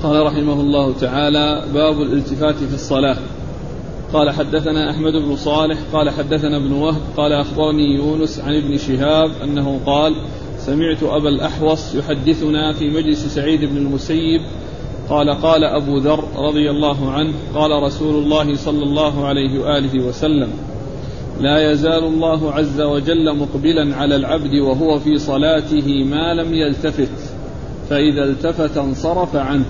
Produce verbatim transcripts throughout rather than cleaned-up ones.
قال رحمه الله تعالى: باب الالتفات في الصلاة. قال حدثنا أحمد بن صالح قال حدثنا ابن وهب قال أخبرني يونس عن ابن شهاب أنه قال: سمعت أبا الأحوص يحدثنا في مجلس سعيد بن المسيب قال: قال أبو ذر رضي الله عنه: قال رسول الله صلى الله عليه وآله وسلم: لا يزال الله عز وجل مقبلا على العبد وهو في صلاته ما لم يلتفت، فإذا التفت انصرف عنه.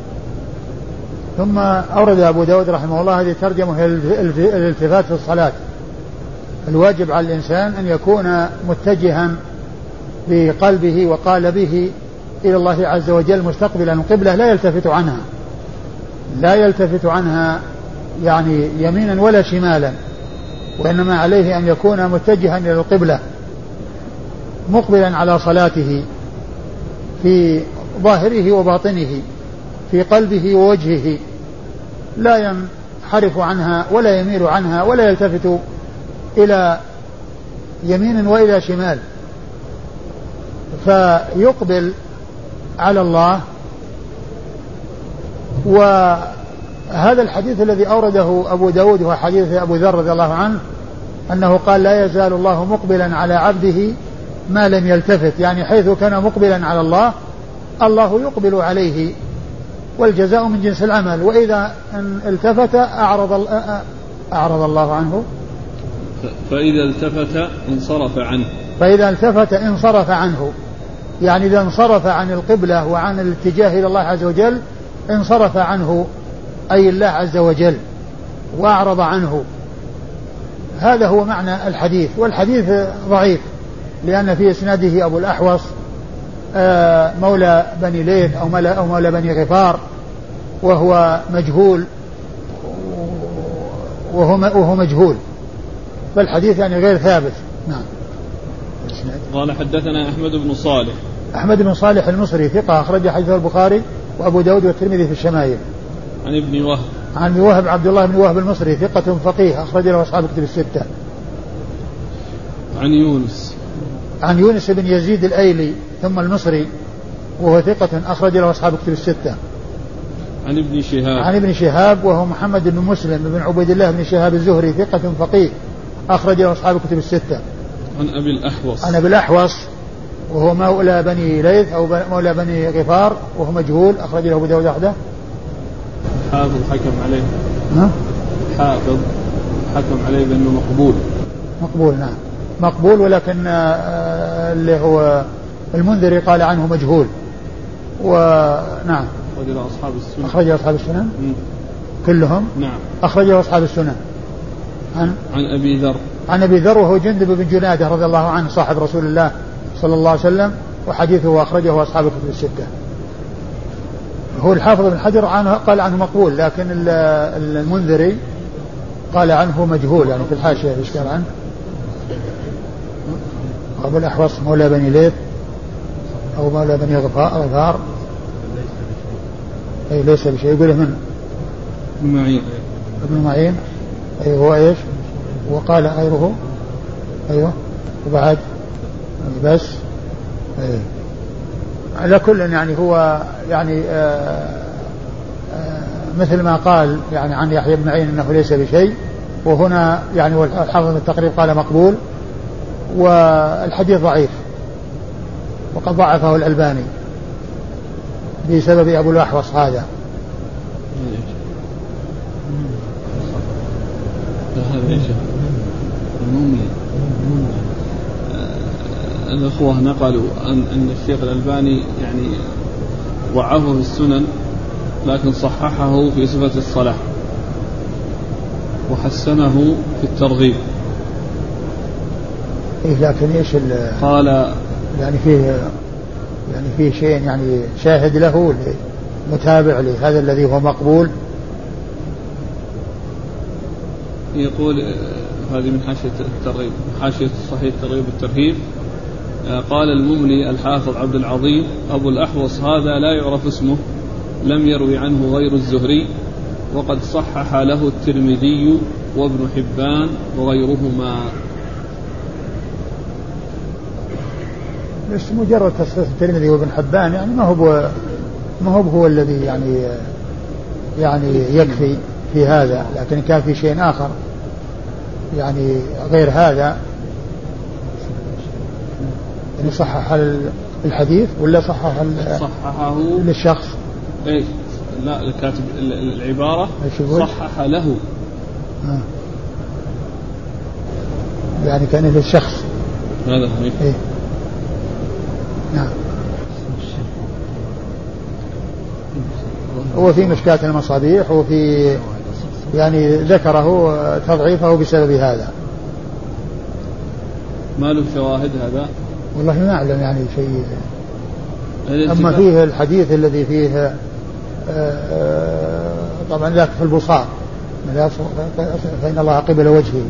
ثم أورد أبو داود رحمه الله هذه ترجمة الالتفات في الصلاة. الواجب على الإنسان أن يكون متجها بقلبه وقالبه إلى الله عز وجل مستقبلا القبلة، لا يلتفت عنها لا يلتفت عنها يعني يمينا ولا شمالا، وإنما عليه أن يكون متجها إلى القبلة مقبلا على صلاته في ظاهره وباطنه، في قلبه ووجهه، لا ينحرف عنها ولا يميل عنها ولا يلتفت إلى يمين وإلى شمال، فيقبل على الله. وهذا الحديث الذي أورده أبو داود هو حديث أبو ذر رضي الله عنه أنه قال: لا يزال الله مقبلا على عبده ما لم يلتفت، يعني حيث كان مقبلا على الله الله يقبل عليه، والجزاء من جنس العمل، وإذا التفت أعرض, أعرض الله عنه، فإذا التفت انصرف عنه فإذا التفت انصرف عنه، يعني إذا انصرف عن القبلة وعن الاتجاه إلى الله عز وجل انصرف عنه أي الله عز وجل وأعرض عنه. هذا هو معنى الحديث. والحديث ضعيف لأن في إسناده أبو الأحوص مولى بني ليث أو مولى بني غفار، وهو مجهول وهو مجهول فالحديث يعني غير ثابت. نعم. قال حدثنا أحمد بن صالح أحمد بن صالح المصري ثقة أخرج حديثه البخاري وأبو داود والترمذي في الشمائل. عن ابن وهب عن ابن وهب عبد الله بن وهب المصري ثقة فقيه أخرج له أصحاب الكتب الستة. عن يونس عن يونس بن يزيد الأيلي ثم المصري وهو ثقة أخرج له أصحاب الكتب الستة. عن ابن شهاب عن ابن شهاب وهو محمد بن مسلم بن عبيد الله بن شهاب الزهري ثقة فقيه أخرج له أصحاب الكتب الستة. عن أبي الأحوص عن أبي الأحوص وهو مولى بني ليث أو مولى بني غفار وهو مجهول أخرج له أبو داود وحده. حافظ حكم عليه ها؟ حافظ حكم عليه بأنه مقبول مقبول نعم مقبول، ولكن اللي هو المنذري قال عنه مجهول. ونعم أخرج له أصحاب السنن أخرج له أصحاب السنن م. كلهم نعم أخرج له أصحاب السنن. عن عن أبي ذر عن أبي ذر وهو جندب بن جنادة رضي الله عنه صاحب رسول الله صلى الله عليه وسلم، وحديثه أخرجه أصحاب الكتب الستة. هو الحافظ بن حجر عنه قال عنه مقبول، لكن المنذري قال عنه مجهول، يعني في الحاشية إشكال عنه. أبو الأحوص مولى بني ليث أو مولى بني غفار أي ليس بشيء. يقوله من ابن معين ابن معين أي هو إيش وقال غيره أيوه وبعد بس أيه. على كل يعني هو يعني آآ آآ مثل ما قال يعني عن يحيى بن معين أنه ليس بشيء، وهنا يعني الحافظ التقريب قال مقبول، والحديث ضعيف وقد ضعفه الألباني بسبب أبو الأحوص هذا. الأخوة نقلوا أن أن الشيخ الألباني يعني ضعفه في السنن لكن صححه في صفة الصلاة وحسنه في الترغيب. إيه لكن إيش قال يعني فيه يعني فيه شيء يعني شاهد له متابع لهذا الذي هو مقبول. يقول هذه من حاشية الترغيب حاشية صحيح الترغيب والترهيب. قال المملي الحافظ عبد العظيم: أبو الأحوص هذا لا يعرف اسمه، لم يروي عنه غير الزهري، وقد صحح له الترمذي وابن حبان وغيرهما. بس مجرد تصحيح الترمذي وابن حبان يعني ما هو ما هو هو الذي يعني يعني يكفي في هذا، لكن كان في شيء آخر يعني غير هذا يعني صحح الحديث ولا صحح صححه للشخص؟ ايش لا الكاتب العبارة صحح له آه. يعني كان للشخص هذا إيه؟ نعم. هو في مشكاة المصابيح وفي يعني ذكره تضعيفه بسبب هذا. ما له شواهد هذا؟ والله ما أعلم يعني شيء. أما فيه الحديث الذي فيه طبعا ذاك في البصار فإن الله قبل وجهه.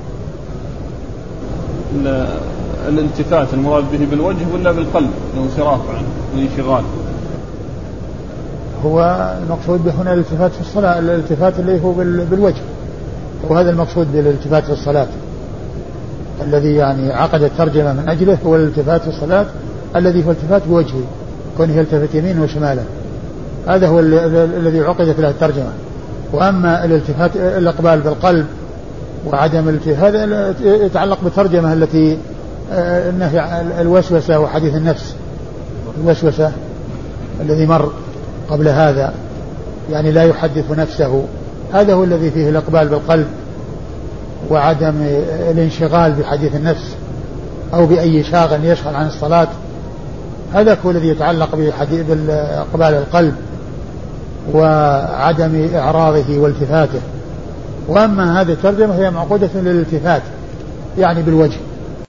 الالتفات المراد به بالوجه ولا بالقلب الانصراف عنه والانشغال؟ هو المقصود به هنا الالتفات في الصلاة، الالتفات اللي هو بالوجه، وهذا المقصود بالالتفات في الصلاة الذي يعني عقد الترجمة من أجله هو الالتفات في الصلاة الذي هو التفات بوجهه كونه يلتفت يمين وشمالا، هذا هو الذي عقدت له الترجمة. وأما الالتفات الإقبال بالقلب وعدم الالتفات هذا يتعلق بالترجمة التي النهي الوسوسة وحديث النفس، الوسوسة الذي مر قبل هذا يعني لا يحدث نفسه، هذا هو الذي فيه الإقبال بالقلب وعدم الانشغال بحديث النفس أو بأي شاغل يشغل عن الصلاة، هذا هو الذي يتعلق بإقبال القلب وعدم إعراضه والتفاته. وأما هذه الترجمة هي معقودة للالتفات يعني بالوجه،